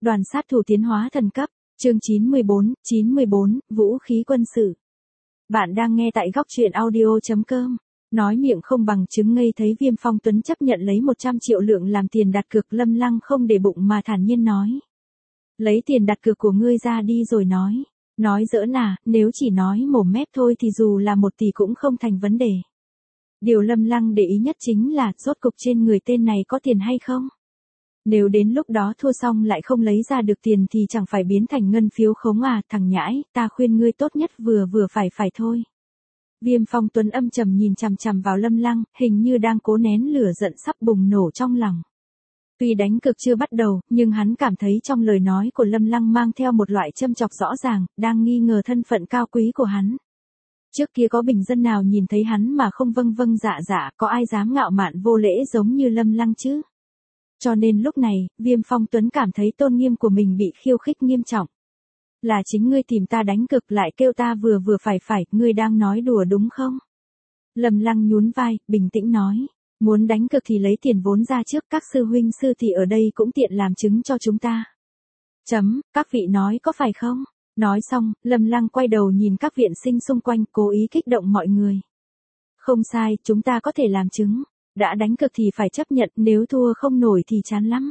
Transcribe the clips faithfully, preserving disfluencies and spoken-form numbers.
Đoàn sát thủ tiến hóa thần cấp, chương chín mươi bốn, chín mươi bốn, vũ khí quân sự. Bạn đang nghe tại góc truyện audio chấm com. Nói miệng không bằng chứng ngây thấy Viêm Phong Tuấn chấp nhận lấy một trăm triệu lượng làm tiền đặt cược. Lâm Lăng không để bụng mà thản nhiên nói. Lấy tiền đặt cược của ngươi ra đi rồi nói. Nói giỡn à, nếu chỉ nói mồm mép thôi thì dù là một tỷ cũng không thành vấn đề. Điều Lâm Lăng để ý nhất chính là rốt cục trên người tên này có tiền hay không? Nếu đến lúc đó thua xong lại không lấy ra được tiền thì chẳng phải biến thành ngân phiếu khống à, thằng nhãi, ta khuyên ngươi tốt nhất vừa vừa phải phải thôi. Viêm Phong Tuấn âm trầm nhìn chằm chằm vào Lâm Lăng, hình như đang cố nén lửa giận sắp bùng nổ trong lòng. Tuy đánh cược chưa bắt đầu, nhưng hắn cảm thấy trong lời nói của Lâm Lăng mang theo một loại châm chọc rõ ràng, đang nghi ngờ thân phận cao quý của hắn. Trước kia có bình dân nào nhìn thấy hắn mà không vâng vâng dạ dạ, có ai dám ngạo mạn vô lễ giống như Lâm Lăng chứ? Cho nên lúc này, Viêm Phong Tuấn cảm thấy tôn nghiêm của mình bị khiêu khích nghiêm trọng. Là chính ngươi tìm ta đánh cực lại kêu ta vừa vừa phải phải, ngươi đang nói đùa đúng không? Lâm Lăng nhún vai, bình tĩnh nói. Muốn đánh cực thì lấy tiền vốn ra trước, các sư huynh sư tỷ ở đây cũng tiện làm chứng cho chúng ta. Chấm, các vị nói có phải không? Nói xong, Lâm Lăng quay đầu nhìn các viện sinh xung quanh, cố ý kích động mọi người. Không sai, chúng ta có thể làm chứng. Đã đánh cực thì phải chấp nhận, nếu thua không nổi thì chán lắm.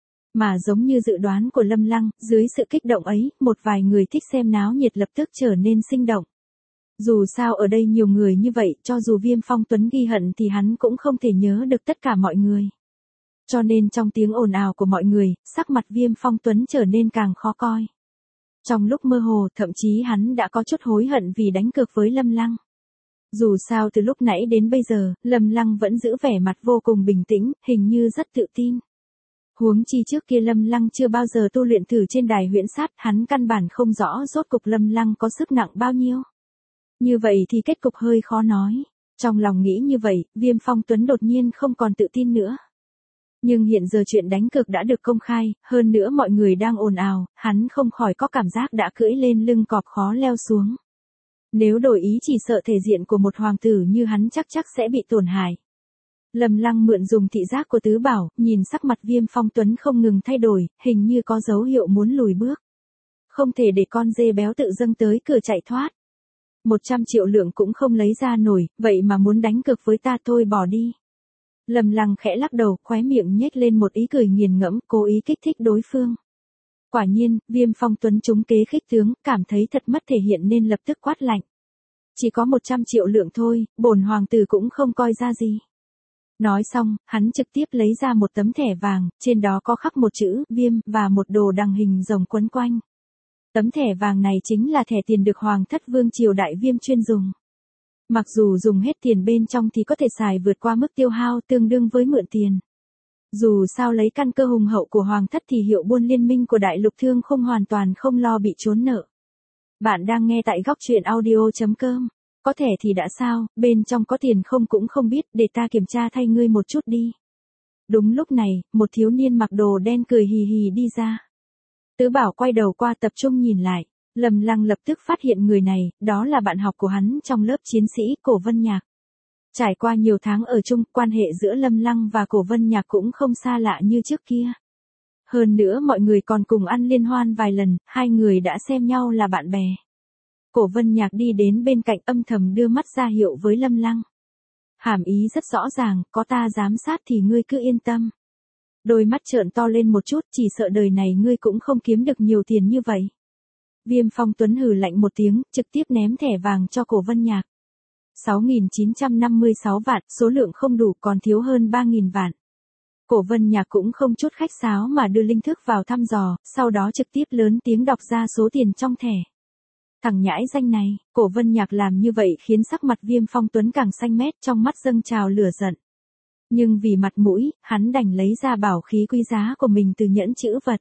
Mà giống như dự đoán của Lâm Lăng, dưới sự kích động ấy, một vài người thích xem náo nhiệt lập tức trở nên sinh động. Dù sao ở đây nhiều người như vậy, cho dù Viêm Phong Tuấn ghi hận thì hắn cũng không thể nhớ được tất cả mọi người. Cho nên trong tiếng ồn ào của mọi người, sắc mặt Viêm Phong Tuấn trở nên càng khó coi. Trong lúc mơ hồ, thậm chí hắn đã có chút hối hận vì đánh cược với Lâm Lăng. Dù sao từ lúc nãy đến bây giờ, Lâm Lăng vẫn giữ vẻ mặt vô cùng bình tĩnh, hình như rất tự tin. Huống chi trước kia Lâm Lăng chưa bao giờ tu luyện thử trên đài huyễn sát, hắn căn bản không rõ rốt cục Lâm Lăng có sức nặng bao nhiêu. Như vậy thì kết cục hơi khó nói. Trong lòng nghĩ như vậy, Viêm Phong Tuấn đột nhiên không còn tự tin nữa. Nhưng hiện giờ chuyện đánh cược đã được công khai, hơn nữa mọi người đang ồn ào, hắn không khỏi có cảm giác đã cưỡi lên lưng cọp khó leo xuống. Nếu đổi ý chỉ sợ thể diện của một hoàng tử như hắn chắc chắc sẽ bị tổn hại. Lâm Lăng mượn dùng thị giác của tứ bảo, nhìn sắc mặt Viêm Phong Tuấn không ngừng thay đổi, hình như có dấu hiệu muốn lùi bước. Không thể để con dê béo tự dâng tới cửa chạy thoát. Một trăm triệu lượng cũng không lấy ra nổi, vậy mà muốn đánh cược với ta thôi bỏ đi. Lâm Lăng khẽ lắc đầu, khóe miệng nhếch lên một ý cười nghiền ngẫm, cố ý kích thích đối phương. Quả nhiên, Viêm Phong Tuấn trúng kế khích tướng, cảm thấy thật mất thể hiện nên lập tức quát lạnh. Chỉ có một trăm triệu lượng thôi, bổn hoàng tử cũng không coi ra gì. Nói xong, hắn trực tiếp lấy ra một tấm thẻ vàng, trên đó có khắc một chữ Viêm và một đồ đằng hình rồng quấn quanh. Tấm thẻ vàng này chính là thẻ tiền được Hoàng thất Vương triều Đại Viêm chuyên dùng. Mặc dù dùng hết tiền bên trong thì có thể xài vượt qua mức tiêu hao tương đương với mượn tiền. Dù sao lấy căn cơ hùng hậu của Hoàng thất thì hiệu buôn liên minh của Đại Lục Thương không hoàn toàn không lo bị trốn nợ. Bạn đang nghe tại góc truyện audio chấm com. Có thẻ thì đã sao, bên trong có tiền không cũng không biết, để ta kiểm tra thay ngươi một chút đi. Đúng lúc này, một thiếu niên mặc đồ đen cười hì hì đi ra. Tứ Bảo quay đầu qua tập trung nhìn lại, Lâm Lăng lập tức phát hiện người này, đó là bạn học của hắn trong lớp chiến sĩ, Cổ Vân Nhạc. Trải qua nhiều tháng ở chung, quan hệ giữa Lâm Lăng và Cổ Vân Nhạc cũng không xa lạ như trước kia. Hơn nữa mọi người còn cùng ăn liên hoan vài lần, hai người đã xem nhau là bạn bè. Cổ Vân Nhạc đi đến bên cạnh âm thầm đưa mắt ra hiệu với Lâm Lăng. Hàm ý rất rõ ràng, có ta giám sát thì ngươi cứ yên tâm. Đôi mắt trợn to lên một chút, chỉ sợ đời này ngươi cũng không kiếm được nhiều tiền như vậy. Viêm Phong Tuấn hừ lạnh một tiếng, trực tiếp ném thẻ vàng cho Cổ Vân Nhạc. sáu nghìn chín trăm năm mươi sáu vạn, số lượng không đủ còn thiếu hơn ba nghìn vạn. Cổ Vân Nhạc cũng không chút khách sáo mà đưa linh thức vào thăm dò, sau đó trực tiếp lớn tiếng đọc ra số tiền trong thẻ. Thằng nhãi danh này, Cổ Vân Nhạc làm như vậy khiến sắc mặt Viêm Phong Tuấn càng xanh mét, trong mắt dâng trào lửa giận. Nhưng vì mặt mũi, hắn đành lấy ra bảo khí quý giá của mình từ nhẫn chữ vật.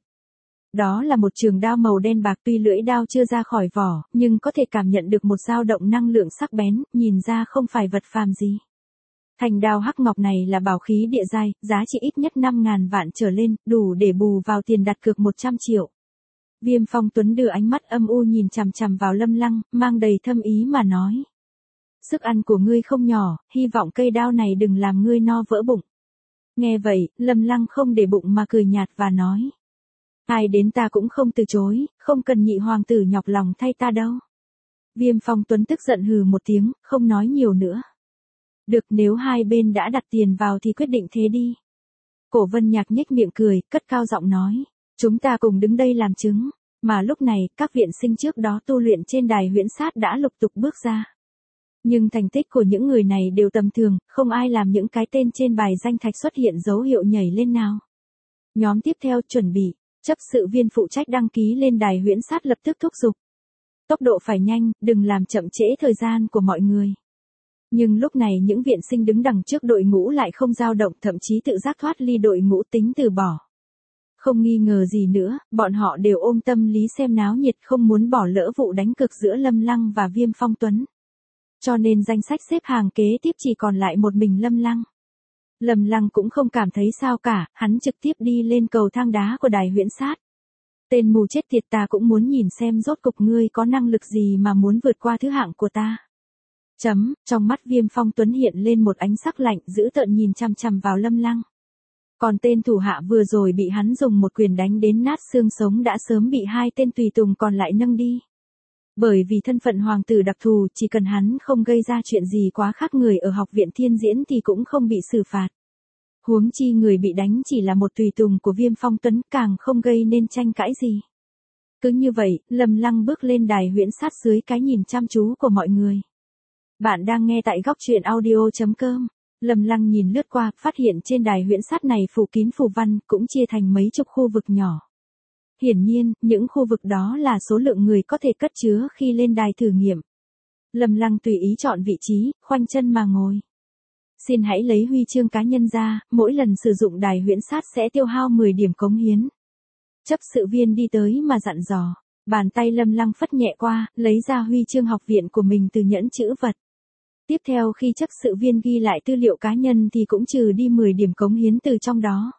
Đó là một trường đao màu đen bạc, tuy lưỡi đao chưa ra khỏi vỏ, nhưng có thể cảm nhận được một dao động năng lượng sắc bén, nhìn ra không phải vật phàm gì. Thanh đao hắc ngọc này là bảo khí địa giai, giá trị ít nhất năm ngàn vạn trở lên, đủ để bù vào tiền đặt cược một trăm triệu. Viêm Phong Tuấn đưa ánh mắt âm u nhìn chằm chằm vào Lâm Lăng, mang đầy thâm ý mà nói. Sức ăn của ngươi không nhỏ, hy vọng cây đao này đừng làm ngươi no vỡ bụng. Nghe vậy, Lâm Lăng không để bụng mà cười nhạt và nói. Ai đến ta cũng không từ chối, không cần nhị hoàng tử nhọc lòng thay ta đâu. Viêm Phong Tuấn tức giận hừ một tiếng, không nói nhiều nữa. Được, nếu hai bên đã đặt tiền vào thì quyết định thế đi. Cổ Vân Nhạc nhếch miệng cười, cất cao giọng nói. Chúng ta cùng đứng đây làm chứng. Mà lúc này, các viện sinh trước đó tu luyện trên đài huyễn sát đã lục tục bước ra. Nhưng thành tích của những người này đều tầm thường, không ai làm những cái tên trên bài danh thạch xuất hiện dấu hiệu nhảy lên nào. Nhóm tiếp theo chuẩn bị, chấp sự viên phụ trách đăng ký lên đài huyễn sát lập tức thúc giục. Tốc độ phải nhanh, đừng làm chậm trễ thời gian của mọi người. Nhưng lúc này những viện sinh đứng đằng trước đội ngũ lại không dao động, thậm chí tự giác thoát ly đội ngũ tính từ bỏ. Không nghi ngờ gì nữa, bọn họ đều ôm tâm lý xem náo nhiệt, không muốn bỏ lỡ vụ đánh cực giữa Lâm Lăng và Viêm Phong Tuấn. Cho nên danh sách xếp hàng kế tiếp chỉ còn lại một mình Lâm Lăng. Lâm Lăng cũng không cảm thấy sao cả, hắn trực tiếp đi lên cầu thang đá của đài huyễn sát. Tên mù chết tiệt, ta cũng muốn nhìn xem rốt cục ngươi có năng lực gì mà muốn vượt qua thứ hạng của ta. Chấm, trong mắt Viêm Phong Tuấn hiện lên một ánh sắc lạnh, dữ tợn nhìn chằm chằm vào Lâm Lăng. Còn tên thủ hạ vừa rồi bị hắn dùng một quyền đánh đến nát xương sống đã sớm bị hai tên tùy tùng còn lại nâng đi. Bởi vì thân phận hoàng tử đặc thù, chỉ cần hắn không gây ra chuyện gì quá khác người ở học viện thiên diễn thì cũng không bị xử phạt. Huống chi người bị đánh chỉ là một tùy tùng của Viêm Phong Tuấn, càng không gây nên tranh cãi gì. Cứ như vậy, Lâm Lăng bước lên đài huyễn sát dưới cái nhìn chăm chú của mọi người. Bạn đang nghe tại góc truyện audio chấm com. Lâm Lăng nhìn lướt qua, phát hiện trên đài huyễn sát này phủ kín phù văn, cũng chia thành mấy chục khu vực nhỏ. Hiển nhiên, những khu vực đó là số lượng người có thể cất chứa khi lên đài thử nghiệm. Lâm Lăng tùy ý chọn vị trí, khoanh chân mà ngồi. Xin hãy lấy huy chương cá nhân ra, mỗi lần sử dụng đài huyễn sát sẽ tiêu hao mười điểm cống hiến. Chấp sự viên đi tới mà dặn dò. Bàn tay Lâm Lăng phất nhẹ qua, lấy ra huy chương học viện của mình từ nhẫn chữ vật. Tiếp theo khi chấp sự viên ghi lại tư liệu cá nhân thì cũng trừ đi mười điểm cống hiến từ trong đó.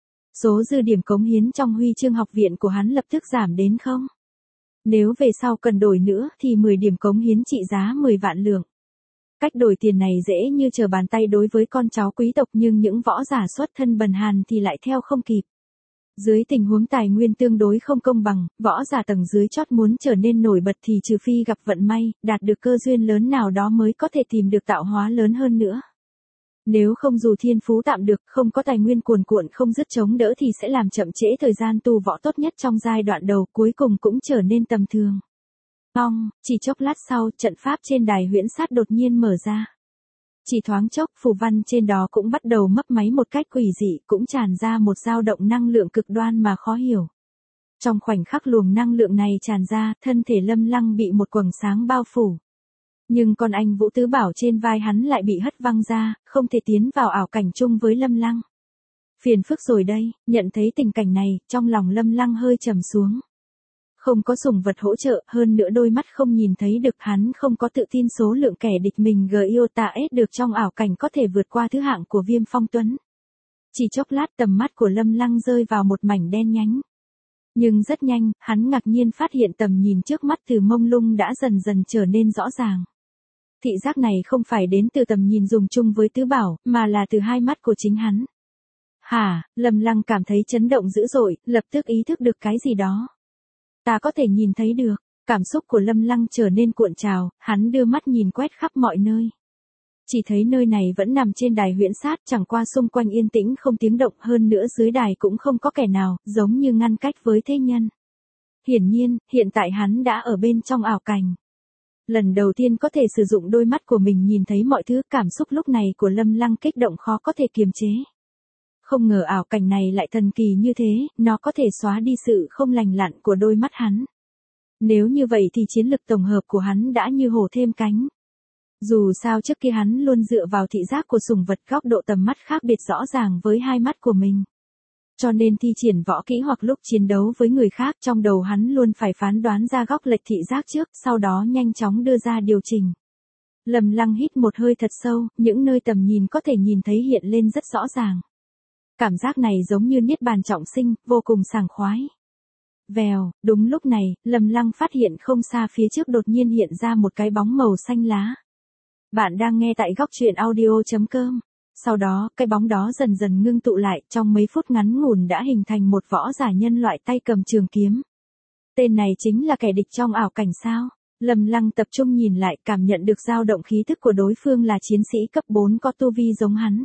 Số dư điểm cống hiến trong huy chương học viện của hắn lập tức giảm đến không. Nếu về sau cần đổi nữa thì mười điểm cống hiến trị giá mười vạn lượng. Cách đổi tiền này dễ như trở bàn tay đối với con cháu quý tộc, nhưng những võ giả xuất thân bần hàn thì lại theo không kịp. Dưới tình huống tài nguyên tương đối không công bằng, võ giả tầng dưới chót muốn trở nên nổi bật thì trừ phi gặp vận may, đạt được cơ duyên lớn nào đó mới có thể tìm được tạo hóa lớn hơn nữa. Nếu không dù thiên phú tạm được, không có tài nguyên cuồn cuộn không dứt chống đỡ thì sẽ làm chậm trễ thời gian tu võ tốt nhất trong giai đoạn đầu, cuối cùng cũng trở nên tầm thường. Ong, chỉ chốc lát sau, trận pháp trên đài huyễn sát đột nhiên mở ra. Chỉ thoáng chốc, phù văn trên đó cũng bắt đầu mấp máy một cách quỷ dị, cũng tràn ra một dao động năng lượng cực đoan mà khó hiểu. Trong khoảnh khắc luồng năng lượng này tràn ra, thân thể Lâm Lăng bị một quầng sáng bao phủ. Nhưng con anh Vũ Tứ Bảo trên vai hắn lại bị hất văng ra, không thể tiến vào ảo cảnh chung với Lâm Lăng. Phiền phức rồi đây, nhận thấy tình cảnh này, trong lòng Lâm Lăng hơi trầm xuống. Không có sủng vật hỗ trợ, hơn nữa đôi mắt không nhìn thấy được, hắn không có tự tin số lượng kẻ địch mình Giota ép được trong ảo cảnh có thể vượt qua thứ hạng của Viêm Phong Tuấn. Chỉ chốc lát tầm mắt của Lâm Lăng rơi vào một mảnh đen nhánh. Nhưng rất nhanh, hắn ngạc nhiên phát hiện tầm nhìn trước mắt từ mông lung đã dần dần trở nên rõ ràng. Thị giác này không phải đến từ tầm nhìn dùng chung với Tứ Bảo, mà là từ hai mắt của chính hắn. Hả, Lâm Lăng cảm thấy chấn động dữ dội, lập tức ý thức được cái gì đó. Ta có thể nhìn thấy được, cảm xúc của Lâm Lăng trở nên cuộn trào, hắn đưa mắt nhìn quét khắp mọi nơi. Chỉ thấy nơi này vẫn nằm trên đài huyễn sát, chẳng qua xung quanh yên tĩnh không tiếng động, hơn nữa dưới đài cũng không có kẻ nào, giống như ngăn cách với thế nhân. Hiển nhiên, hiện tại hắn đã ở bên trong ảo cảnh. Lần đầu tiên có thể sử dụng đôi mắt của mình nhìn thấy mọi thứ, cảm xúc lúc này của Lâm Lăng kích động khó có thể kiềm chế. Không ngờ ảo cảnh này lại thần kỳ như thế, nó có thể xóa đi sự không lành lặn của đôi mắt hắn. Nếu như vậy thì chiến lực tổng hợp của hắn đã như hổ thêm cánh. Dù sao trước kia hắn luôn dựa vào thị giác của sủng vật, góc độ tầm mắt khác biệt rõ ràng với hai mắt của mình. Cho nên thi triển võ kỹ hoặc lúc chiến đấu với người khác, trong đầu hắn luôn phải phán đoán ra góc lệch thị giác trước, sau đó nhanh chóng đưa ra điều chỉnh. Lâm Lăng hít một hơi thật sâu, những nơi tầm nhìn có thể nhìn thấy hiện lên rất rõ ràng. Cảm giác này giống như niết bàn trọng sinh, vô cùng sảng khoái. Vèo, đúng lúc này, Lâm Lăng phát hiện không xa phía trước đột nhiên hiện ra một cái bóng màu xanh lá. Bạn đang nghe tại góc truyện audio chấm com. Sau đó, cái bóng đó dần dần ngưng tụ lại, trong mấy phút ngắn ngủn đã hình thành một võ giả nhân loại tay cầm trường kiếm. Tên này chính là kẻ địch trong ảo cảnh sao? Lâm Lăng tập trung nhìn lại, cảm nhận được dao động khí tức của đối phương là chiến sĩ cấp bốn có tu vi giống hắn.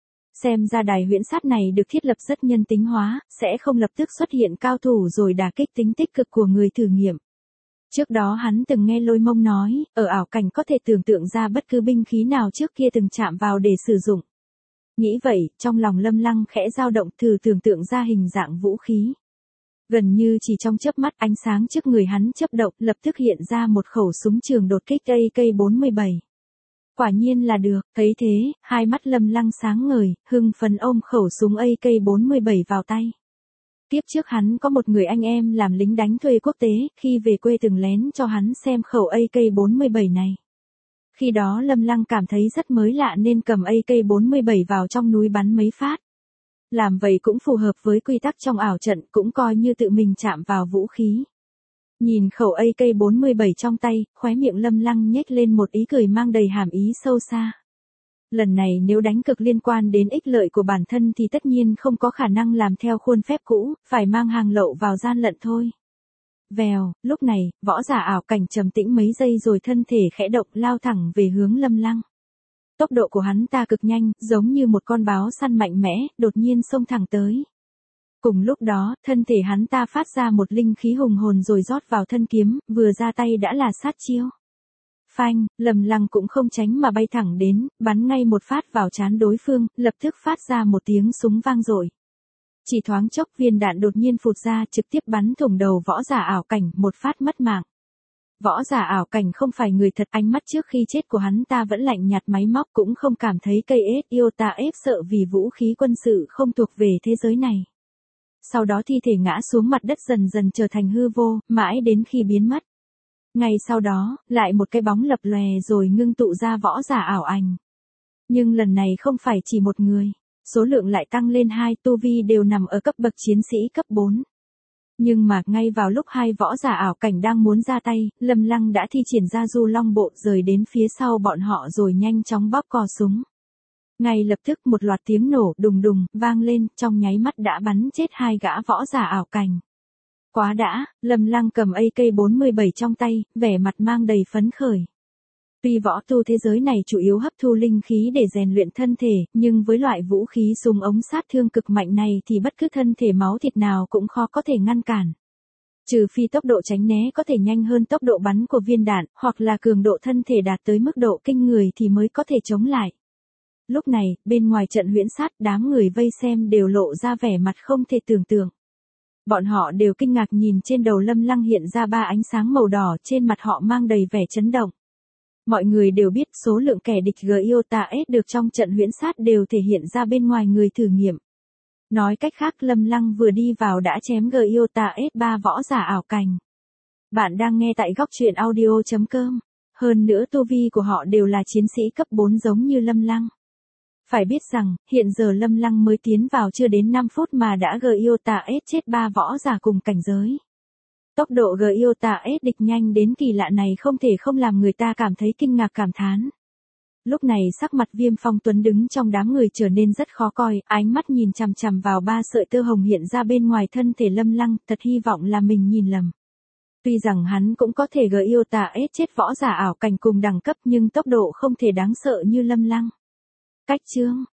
Xem ra đài huyễn sát này được thiết lập rất nhân tính hóa, sẽ không lập tức xuất hiện cao thủ rồi đả kích tính tích cực của người thử nghiệm. Trước đó hắn từng nghe Lôi Mông nói, ở ảo cảnh có thể tưởng tượng ra bất cứ binh khí nào trước kia từng chạm vào để sử dụng. Nghĩ vậy, trong lòng Lâm Lăng khẽ dao động, thử tưởng tượng ra hình dạng vũ khí. Gần như chỉ trong chớp mắt, ánh sáng trước người hắn chớp động, lập tức hiện ra một khẩu súng trường đột kích A K bốn mươi bảy. Quả nhiên là được, thấy thế, hai mắt Lâm Lăng sáng ngời, hưng phấn ôm khẩu súng A K bốn mươi bảy vào tay. Kiếp trước hắn có một người anh em làm lính đánh thuê quốc tế, khi về quê từng lén cho hắn xem khẩu A K bốn mươi bảy này. Khi đó Lâm Lăng cảm thấy rất mới lạ nên cầm A K bốn mươi bảy vào trong núi bắn mấy phát. Làm vậy cũng phù hợp với quy tắc trong ảo trận, cũng coi như tự mình chạm vào vũ khí. Nhìn khẩu A K bốn mươi bảy trong tay, khóe miệng Lâm Lăng nhếch lên một ý cười mang đầy hàm ý sâu xa. Lần này nếu đánh cực liên quan đến ích lợi của bản thân thì tất nhiên không có khả năng làm theo khuôn phép cũ, phải mang hàng lậu vào gian lận thôi. Vèo, lúc này, võ giả ảo cảnh trầm tĩnh mấy giây rồi thân thể khẽ động lao thẳng về hướng Lâm Lăng. Tốc độ của hắn ta cực nhanh, giống như một con báo săn mạnh mẽ, đột nhiên xông thẳng tới. Cùng lúc đó, thân thể hắn ta phát ra một linh khí hùng hồn rồi rót vào thân kiếm, vừa ra tay đã là sát chiêu. Phanh, Lâm Lăng cũng không tránh mà bay thẳng đến, bắn ngay một phát vào trán đối phương, lập tức phát ra một tiếng súng vang dội. Chỉ thoáng chốc viên đạn đột nhiên phụt ra trực tiếp bắn thủng đầu võ giả ảo cảnh, một phát mất mạng. Võ giả ảo cảnh không phải người thật, ánh mắt trước khi chết của hắn ta vẫn lạnh nhạt máy móc, cũng không cảm thấy cây ết yêu ta ép sợ vì vũ khí quân sự không thuộc về thế giới này. Sau đó thi thể ngã xuống mặt đất dần dần trở thành hư vô, mãi đến khi biến mất. Ngay sau đó, lại một cái bóng lập lòe rồi ngưng tụ ra võ giả ảo ảnh. Nhưng lần này không phải chỉ một người, số lượng lại tăng lên hai, tu vi đều nằm ở cấp bậc chiến sĩ cấp bốn. Nhưng mà, ngay vào lúc hai võ giả ảo cảnh đang muốn ra tay, Lâm Lăng đã thi triển ra du long bộ rời đến phía sau bọn họ rồi nhanh chóng bóp cò súng. Ngay lập tức một loạt tiếng nổ đùng đùng vang lên, trong nháy mắt đã bắn chết hai gã võ giả ảo cảnh. Quá đã, Lâm Lăng cầm A K bốn mươi bảy trong tay, vẻ mặt mang đầy phấn khởi. Tuy võ tu thế giới này chủ yếu hấp thu linh khí để rèn luyện thân thể, nhưng với loại vũ khí súng ống sát thương cực mạnh này thì bất cứ thân thể máu thịt nào cũng khó có thể ngăn cản. Trừ phi tốc độ tránh né có thể nhanh hơn tốc độ bắn của viên đạn, hoặc là cường độ thân thể đạt tới mức độ kinh người thì mới có thể chống lại. Lúc này, bên ngoài trận huyễn sát, đám người vây xem đều lộ ra vẻ mặt không thể tưởng tượng. Bọn họ đều kinh ngạc nhìn trên đầu Lâm Lăng hiện ra ba ánh sáng màu đỏ, trên mặt họ mang đầy vẻ chấn động. Mọi người đều biết số lượng kẻ địch giê i o tê a ét được trong trận huyễn sát đều thể hiện ra bên ngoài người thử nghiệm. Nói cách khác Lâm Lăng vừa đi vào đã chém giê i o tê a ét ba võ giả ảo cảnh. Bạn đang nghe tại góc truyện audio chấm com. Hơn nữa tu vi của họ đều là chiến sĩ cấp bốn giống như Lâm Lăng. Phải biết rằng, hiện giờ Lâm Lăng mới tiến vào chưa đến năm phút mà đã giê i o tê a ét chết ba võ giả cùng cảnh giới. Tốc độ giê i o tê a ét địch nhanh đến kỳ lạ này không thể không làm người ta cảm thấy kinh ngạc cảm thán. Lúc này sắc mặt Viêm Phong Tuấn đứng trong đám người trở nên rất khó coi, ánh mắt nhìn chằm chằm vào ba sợi tơ hồng hiện ra bên ngoài thân thể Lâm Lăng, thật hy vọng là mình nhìn lầm. Tuy rằng hắn cũng có thể giê i o tê a ét chết võ giả ảo cảnh cùng đẳng cấp nhưng tốc độ không thể đáng sợ như Lâm Lăng. Cách chương